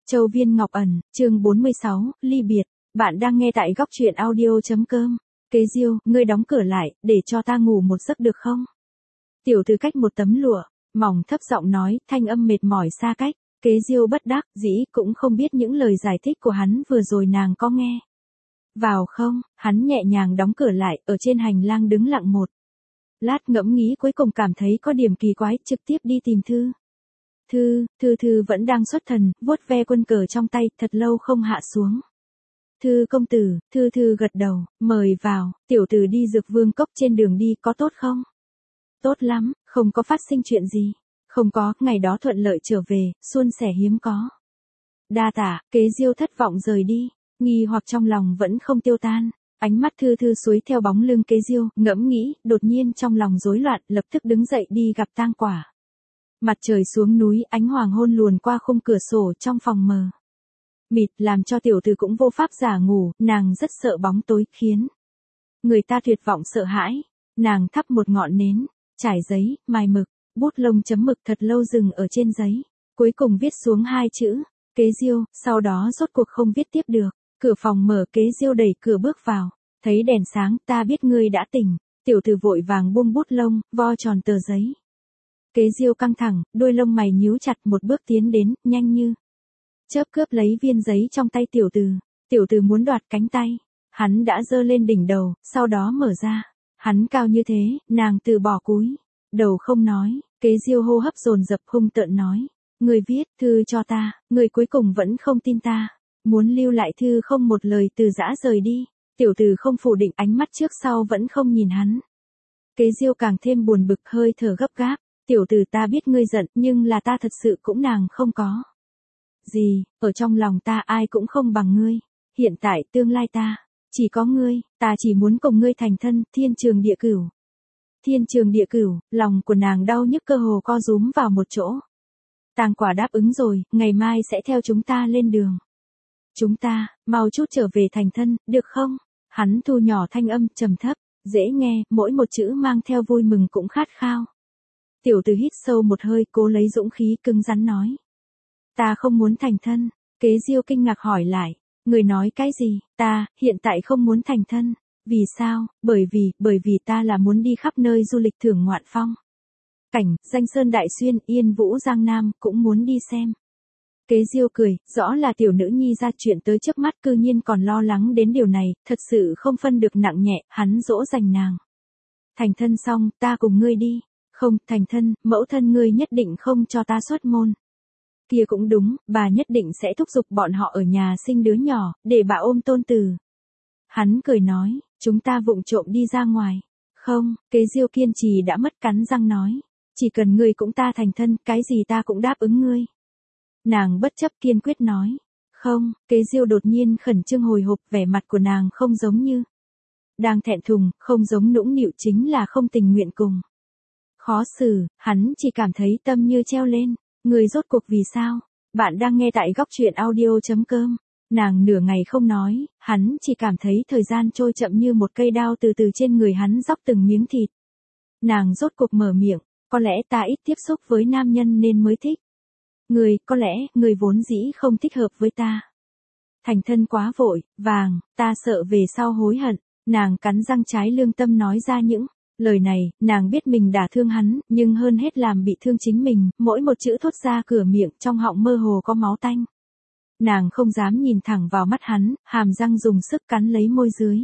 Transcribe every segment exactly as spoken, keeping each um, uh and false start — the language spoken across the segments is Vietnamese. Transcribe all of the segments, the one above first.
Châu Viên Ngọc Ẩn, chương bốn mươi sáu, ly biệt. Bạn đang nghe tại góc truyện audio.com. Kế Diêu, ngươi đóng cửa lại, để cho ta ngủ một giấc được không? Tiểu Từ cách một tấm lụa, mỏng thấp giọng nói, thanh âm mệt mỏi xa cách. Kế Diêu bất đắc dĩ cũng không biết những lời giải thích của hắn vừa rồi nàng có nghe. Vào không, hắn nhẹ nhàng đóng cửa lại, ở trên hành lang đứng lặng một lát ngẫm nghĩ cuối cùng cảm thấy có điểm kỳ quái, trực tiếp đi tìm Thư. Thư, Thư Thư vẫn đang xuất thần, vuốt ve quân cờ trong tay, thật lâu không hạ xuống. Thư công tử, Thư Thư gật đầu, mời vào, tiểu tử đi Dược Vương Cốc trên đường đi, có tốt không? Tốt lắm, không có phát sinh chuyện gì. Không có, ngày đó thuận lợi trở về, suôn sẻ hiếm có. Đa tả, Kế Diêu thất vọng rời đi, nghi hoặc trong lòng vẫn không tiêu tan. Ánh mắt Thư Thư xuôi theo bóng lưng Kế Diêu, ngẫm nghĩ, đột nhiên trong lòng rối loạn, lập tức đứng dậy đi gặp tang quả. Mặt trời xuống núi, ánh hoàng hôn luồn qua khung cửa sổ trong phòng mờ mịt, làm cho tiểu tử cũng vô pháp giả ngủ, nàng rất sợ bóng tối, khiến người ta tuyệt vọng sợ hãi. Nàng thắp một ngọn nến, trải giấy, mài mực, bút lông chấm mực thật lâu dừng ở trên giấy, cuối cùng viết xuống hai chữ, Kế Diêu, sau đó rốt cuộc không viết tiếp được. Cửa phòng mở, Kế Diêu đẩy cửa bước vào, thấy đèn sáng, ta biết ngươi đã tỉnh. Tiểu tử vội vàng buông bút lông, vo tròn tờ giấy. Kế Diêu căng thẳng, đôi lông mày nhíu chặt, một bước tiến đến, nhanh như chớp cướp lấy viên giấy trong tay tiểu tử. Tiểu tử muốn đoạt cánh tay, hắn đã giơ lên đỉnh đầu, sau đó mở ra. Hắn cao như thế, nàng từ bỏ cúi đầu không nói. Kế Diêu hô hấp dồn dập, hung tợn nói, ngươi viết thư cho ta, ngươi cuối cùng vẫn không tin ta, muốn lưu lại thư không một lời từ giã rời đi. Tiểu tử không phủ định, ánh mắt trước sau vẫn không nhìn hắn. Kế Diêu càng thêm buồn bực, hơi thở gấp gáp. Tiểu tử, ta biết ngươi giận, nhưng là ta thật sự cũng nàng không có gì, ở trong lòng ta ai cũng không bằng ngươi. Hiện tại, tương lai ta, chỉ có ngươi, ta chỉ muốn cùng ngươi thành thân, thiên trường địa cửu. Thiên trường địa cửu, lòng của nàng đau nhức cơ hồ co rúm vào một chỗ. Tang quả đáp ứng rồi, ngày mai sẽ theo chúng ta lên đường. Chúng ta, mau chút trở về thành thân, được không? Hắn thu nhỏ thanh âm, trầm thấp, dễ nghe, mỗi một chữ mang theo vui mừng cũng khát khao. Tiểu tử hít sâu một hơi, cố lấy dũng khí, cứng rắn nói. Ta không muốn thành thân. Kế Diêu kinh ngạc hỏi lại. Người nói cái gì? Ta, hiện tại không muốn thành thân. Vì sao? Bởi vì, bởi vì ta là muốn đi khắp nơi du lịch thưởng ngoạn phong cảnh, danh sơn đại xuyên, yên vũ giang nam, cũng muốn đi xem. Kế Diêu cười, rõ là tiểu nữ nhi ra chuyện tới trước mắt cư nhiên còn lo lắng đến điều này, thật sự không phân được nặng nhẹ, hắn dỗ dành nàng. Thành thân xong, ta cùng ngươi đi. Không, thành thân, mẫu thân ngươi nhất định không cho ta xuất môn. Kia cũng đúng, bà nhất định sẽ thúc giục bọn họ ở nhà sinh đứa nhỏ, để bà ôm tôn tử. Hắn cười nói, chúng ta vụng trộm đi ra ngoài. Không, Kế Diêu kiên trì đã mất cắn răng nói. Chỉ cần ngươi cũng ta thành thân, cái gì ta cũng đáp ứng ngươi. Nàng bất chấp kiên quyết nói. Không, Kế Diêu đột nhiên khẩn trương hồi hộp, vẻ mặt của nàng không giống như đang thẹn thùng, không giống nũng nịu, chính là không tình nguyện cùng. Khó xử, hắn chỉ cảm thấy tâm như treo lên. Người rốt cuộc vì sao? Bạn đang nghe tại góc truyện audio.com. Nàng nửa ngày không nói, hắn chỉ cảm thấy thời gian trôi chậm như một cây đao từ từ trên người hắn róc từng miếng thịt. Nàng rốt cuộc mở miệng, có lẽ ta ít tiếp xúc với nam nhân nên mới thích. Người, có lẽ, người vốn dĩ không thích hợp với ta. Thành thân quá vội, vàng, ta sợ về sau hối hận. Nàng cắn răng trái lương tâm nói ra những lời này, nàng biết mình đả thương hắn, nhưng hơn hết làm bị thương chính mình, mỗi một chữ thốt ra cửa miệng, trong họng mơ hồ có máu tanh. Nàng không dám nhìn thẳng vào mắt hắn, hàm răng dùng sức cắn lấy môi dưới.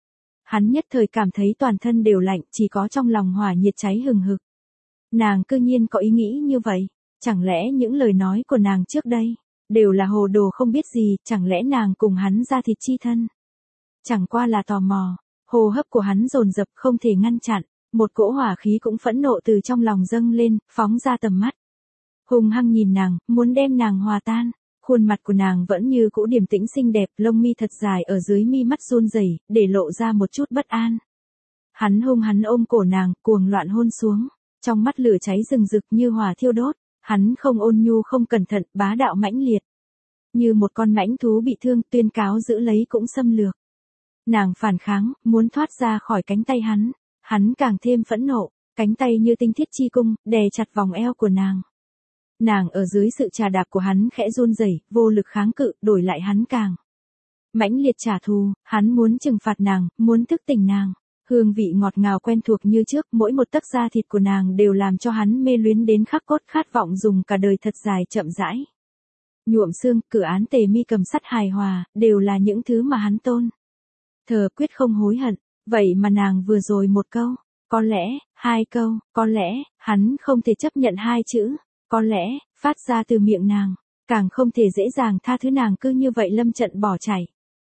Hắn nhất thời cảm thấy toàn thân đều lạnh, chỉ có trong lòng hỏa nhiệt cháy hừng hực. Nàng cư nhiên có ý nghĩ như vậy, chẳng lẽ những lời nói của nàng trước đây, đều là hồ đồ không biết gì, chẳng lẽ nàng cùng hắn ra thịt chi thân. Chẳng qua là tò mò. Hô hấp của hắn dồn dập không thể ngăn chặn, một cỗ hỏa khí cũng phẫn nộ từ trong lòng dâng lên, phóng ra tầm mắt. Hung hăng nhìn nàng, muốn đem nàng hòa tan. Khuôn mặt của nàng vẫn như cũ điềm tĩnh xinh đẹp, lông mi thật dài ở dưới mi mắt run rẩy, để lộ ra một chút bất an. Hắn hung hắn ôm cổ nàng, cuồng loạn hôn xuống, trong mắt lửa cháy rừng rực như hỏa thiêu đốt. Hắn không ôn nhu không cẩn thận, bá đạo mãnh liệt, như một con mãnh thú bị thương, tuyên cáo giữ lấy cũng xâm lược. Nàng phản kháng, muốn thoát ra khỏi cánh tay hắn. Hắn càng thêm phẫn nộ, cánh tay như tinh thiết chi cung, đè chặt vòng eo của nàng. Nàng ở dưới sự trà đạp của hắn khẽ run rẩy, vô lực kháng cự, đổi lại hắn càng mãnh liệt trả thù, hắn muốn trừng phạt nàng, muốn thức tỉnh nàng. Hương vị ngọt ngào quen thuộc như trước, mỗi một tấc da thịt của nàng đều làm cho hắn mê luyến đến khắc cốt, khát vọng dùng cả đời thật dài chậm rãi. Nhuộm xương, cử án tề mi cầm sắt hài hòa, đều là những thứ mà hắn tôn thờ, quyết không hối hận. Vậy mà nàng vừa rồi một câu, có lẽ, hai câu, có lẽ, hắn không thể chấp nhận hai chữ, có lẽ, phát ra từ miệng nàng, càng không thể dễ dàng tha thứ nàng cứ như vậy lâm trận bỏ chạy.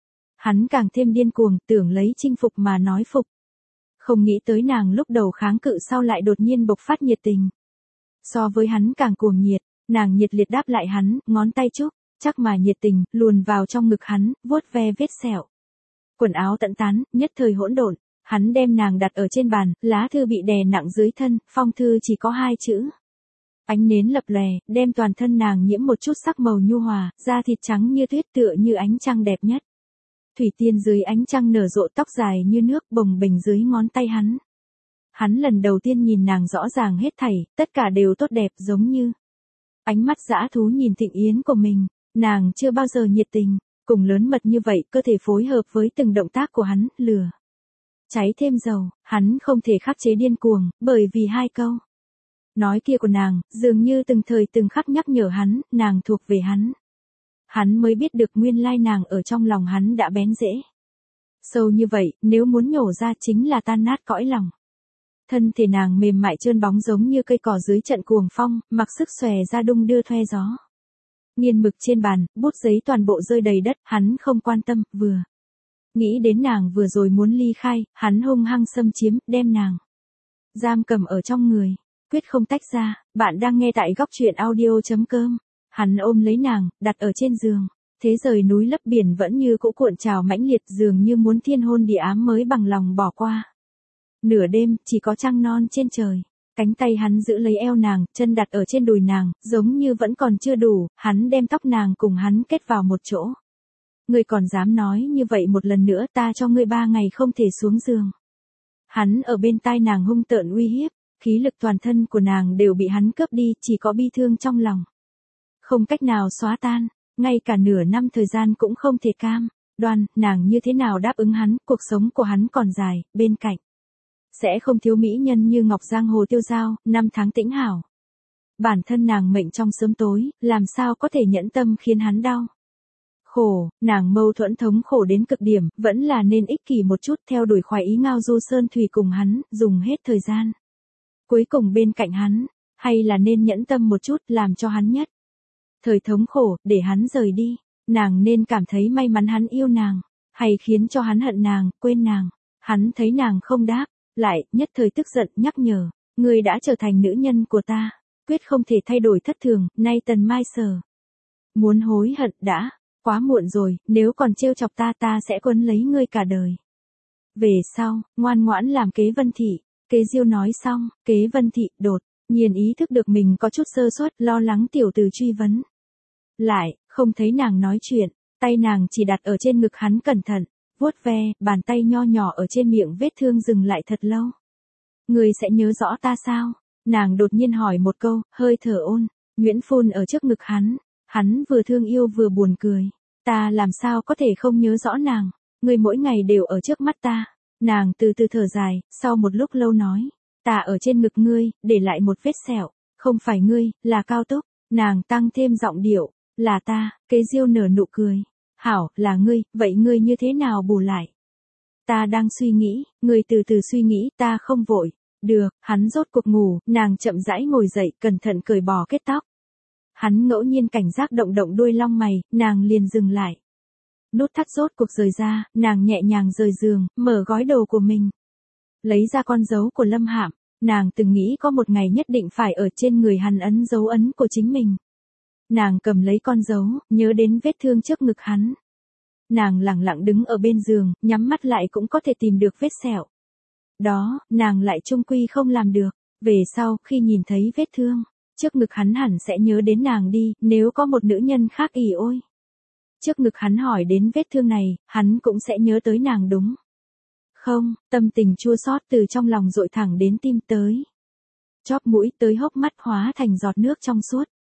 Hắn càng thêm điên cuồng, tưởng lấy chinh phục mà nói phục. Không nghĩ tới nàng lúc đầu kháng cự sau lại đột nhiên bộc phát nhiệt tình. So với hắn càng cuồng nhiệt, nàng nhiệt liệt đáp lại hắn, ngón tay chúc, chắc mà nhiệt tình, luồn vào trong ngực hắn, vuốt ve vết sẹo. Quần áo tận tán, nhất thời hỗn độn, hắn đem nàng đặt ở trên bàn, lá thư bị đè nặng dưới thân, phong thư chỉ có hai chữ. Ánh nến lập lòe, đem toàn thân nàng nhiễm một chút sắc màu nhu hòa, da thịt trắng như tuyết tựa như ánh trăng đẹp nhất. Thủy tiên dưới ánh trăng nở rộ, tóc dài như nước bồng bềnh dưới ngón tay hắn. Hắn lần đầu tiên nhìn nàng rõ ràng hết thảy, tất cả đều tốt đẹp giống như ánh mắt dã thú nhìn Thịnh Yến của mình, nàng chưa bao giờ nhiệt tình, cùng lớn mật như vậy, cơ thể phối hợp với từng động tác của hắn, lửa cháy thêm dầu, hắn không thể khắc chế điên cuồng, bởi vì hai câu nói kia của nàng, dường như từng thời từng khắc nhắc nhở hắn, nàng thuộc về hắn. Hắn mới biết được nguyên lai nàng ở trong lòng hắn đã bén rễ sâu như vậy, nếu muốn nhổ ra chính là tan nát cõi lòng. Thân thể nàng mềm mại trơn bóng giống như cây cỏ dưới trận cuồng phong, mặc sức xòe ra đung đưa thoe gió. Nghiên mực trên bàn, bút giấy toàn bộ rơi đầy đất, hắn không quan tâm, vừa nghĩ đến nàng vừa rồi muốn ly khai, hắn hung hăng xâm chiếm, đem nàng giam cầm ở trong người, quyết không tách ra. Bạn đang nghe tại góc truyện audio chấm com. Hắn ôm lấy nàng, đặt ở trên giường. Thế rời núi lấp biển vẫn như cũ cuộn trào mãnh liệt, dường như muốn thiên hôn địa ám mới bằng lòng bỏ qua. Nửa đêm, chỉ có trăng non trên trời. Cánh tay hắn giữ lấy eo nàng, chân đặt ở trên đùi nàng, giống như vẫn còn chưa đủ, hắn đem tóc nàng cùng hắn kết vào một chỗ. Ngươi còn dám nói như vậy một lần nữa, ta cho ngươi ba ngày không thể xuống giường. Hắn ở bên tai nàng hung tợn uy hiếp, khí lực toàn thân của nàng đều bị hắn cướp đi, chỉ có bi thương trong lòng. Không cách nào xóa tan, ngay cả nửa năm thời gian cũng không thể cam đoan, nàng như thế nào đáp ứng hắn, cuộc sống của hắn còn dài, bên cạnh sẽ không thiếu mỹ nhân như ngọc giang hồ tiêu dao, năm tháng tĩnh hảo. Bản thân nàng mệnh trong sớm tối, làm sao có thể nhẫn tâm khiến hắn đau khổ, nàng mâu thuẫn thống khổ đến cực điểm, vẫn là nên ích kỷ một chút, theo đuổi khoái ý ngao du sơn thủy cùng hắn, dùng hết thời gian cuối cùng bên cạnh hắn, hay là nên nhẫn tâm một chút, làm cho hắn nhất thời thống khổ, để hắn rời đi. Nàng nên cảm thấy may mắn hắn yêu nàng, hay khiến cho hắn hận nàng, quên nàng. Hắn thấy nàng không đáp, lại, nhất thời tức giận, nhắc nhở, ngươi đã trở thành nữ nhân của ta, quyết không thể thay đổi thất thường, nay tần mai sở. Muốn hối hận đã, quá muộn rồi, nếu còn trêu chọc ta ta sẽ quấn lấy ngươi cả đời. Về sau, ngoan ngoãn làm kế Vân Thị. Kế Diêu nói xong, Kế Vân Thị đột nhiên ý thức được mình có chút sơ suất, lo lắng tiểu tử truy vấn. Lại, không thấy nàng nói chuyện, tay nàng chỉ đặt ở trên ngực hắn cẩn thận, vuốt ve, bàn tay nho nhỏ ở trên miệng vết thương dừng lại thật lâu. Người sẽ nhớ rõ ta sao? Nàng đột nhiên hỏi một câu, hơi thở ôn, Nguyễn phun ở trước ngực hắn, hắn vừa thương yêu vừa buồn cười. Ta làm sao có thể không nhớ rõ nàng, người mỗi ngày đều ở trước mắt ta. Nàng từ từ thở dài, sau một lúc lâu nói, ta ở trên ngực ngươi, để lại một vết sẹo, không phải ngươi, là Cao Túc. Nàng tăng thêm giọng điệu, là ta. Kế Diêu nở nụ cười, hảo, là ngươi, vậy ngươi như thế nào bù lại? Ta đang suy nghĩ, ngươi từ từ suy nghĩ, ta không vội. Được, hắn rốt cuộc ngủ, nàng chậm rãi ngồi dậy, cẩn thận cởi bỏ kết tóc. Hắn ngẫu nhiên cảnh giác động động đuôi lông mày, nàng liền dừng lại. Nút thắt rốt cuộc rời ra, nàng nhẹ nhàng rời giường, mở gói đồ của mình. Lấy ra con dấu của Lâm Hạm, nàng từng nghĩ có một ngày nhất định phải ở trên người hắn ấn dấu ấn của chính mình. Nàng cầm lấy con dấu, nhớ đến vết thương trước ngực hắn. Nàng lặng lặng đứng ở bên giường, nhắm mắt lại cũng có thể tìm được vết sẹo. Đó, nàng lại chung quy không làm được. Về sau, khi nhìn thấy vết thương trước ngực hắn hẳn sẽ nhớ đến nàng đi, nếu có một nữ nhân khác ỉ ôi. Trước ngực hắn hỏi đến vết thương này, hắn cũng sẽ nhớ tới nàng đúng không? Tâm tình chua xót từ trong lòng dội thẳng đến tim tới chóp mũi, tới hốc mắt, hóa thành giọt nước trong suốt.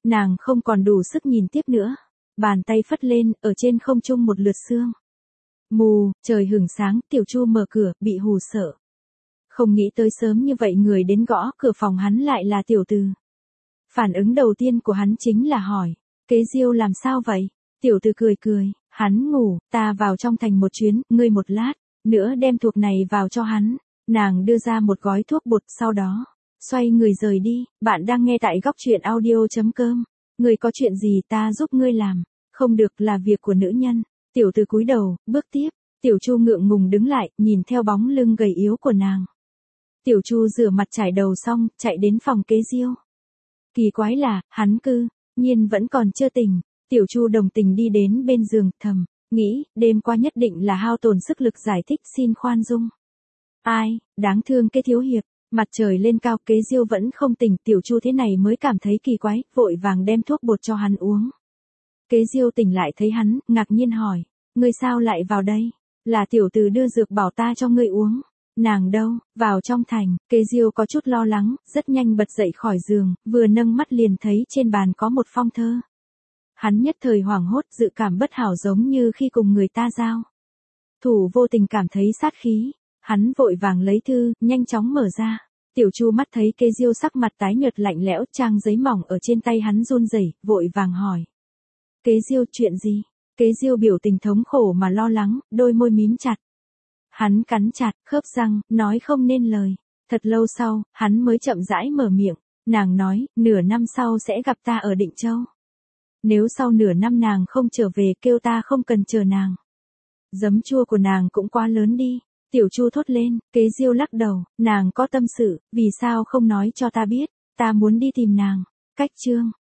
Nàng không còn đủ sức nhìn tiếp nữa. Bàn tay phất lên, ở trên không trung một lượt sương. Mù, trời hửng sáng, Tiểu Chu mở cửa, bị hù sợ. Không nghĩ tới sớm như vậy người đến gõ cửa phòng hắn lại là Tiểu Từ. Phản ứng đầu tiên của hắn chính là hỏi, Kế Diêu làm sao vậy? Tiểu Từ cười cười, hắn ngủ, ta vào trong thành một chuyến, ngươi một lát, nữa đem thuốc này vào cho hắn. Nàng đưa ra một gói thuốc bột sau đó, xoay người rời đi. Bạn đang nghe tại góc truyện audio.com. Ngươi có chuyện gì ta giúp ngươi làm, không được là việc của nữ nhân. Tiểu Từ cúi đầu, bước tiếp. Tiểu Chu ngượng ngùng đứng lại, nhìn theo bóng lưng gầy yếu của nàng. Tiểu Chu rửa mặt trải đầu xong, chạy đến phòng Kế Diêu. Kỳ quái là, hắn cư nhiên vẫn còn chưa tỉnh. Tiểu Chu đồng tình đi đến bên giường, thầm nghĩ, đêm qua nhất định là hao tổn sức lực giải thích, xin khoan dung. Ai, đáng thương cái thiếu hiệp. Mặt trời lên cao, Kế Diêu vẫn không tỉnh, Tiểu Chu thế này mới cảm thấy kỳ quái, vội vàng đem thuốc bột cho hắn uống. Kế Diêu tỉnh lại thấy hắn, ngạc nhiên hỏi, ngươi sao lại vào đây? Là Tiểu Từ đưa dược bảo ta cho ngươi uống. Nàng đâu? Vào trong thành. Kế Diêu có chút lo lắng, rất nhanh bật dậy khỏi giường, vừa nâng mắt liền thấy trên bàn có một phong thơ. Hắn nhất thời hoảng hốt, dự cảm bất hảo giống như khi cùng người ta giao thủ vô tình cảm thấy sát khí. Hắn vội vàng lấy thư, nhanh chóng mở ra. Tiểu Chu mắt thấy Kế Diêu sắc mặt tái nhợt lạnh lẽo, trang giấy mỏng ở trên tay hắn run rẩy, vội vàng hỏi. Kế Diêu, chuyện gì? Kế Diêu biểu tình thống khổ mà lo lắng, đôi môi mím chặt. Hắn cắn chặt, khớp răng, nói không nên lời. Thật lâu sau, hắn mới chậm rãi mở miệng. Nàng nói, nửa năm sau sẽ gặp ta ở Định Châu. Nếu sau nửa năm nàng không trở về, kêu ta không cần chờ nàng. Giấm chua của nàng cũng quá lớn đi. Tiểu Chu thốt lên. Kế Diêu lắc đầu, nàng có tâm sự, vì sao không nói cho ta biết, ta muốn đi tìm nàng. Cách chương.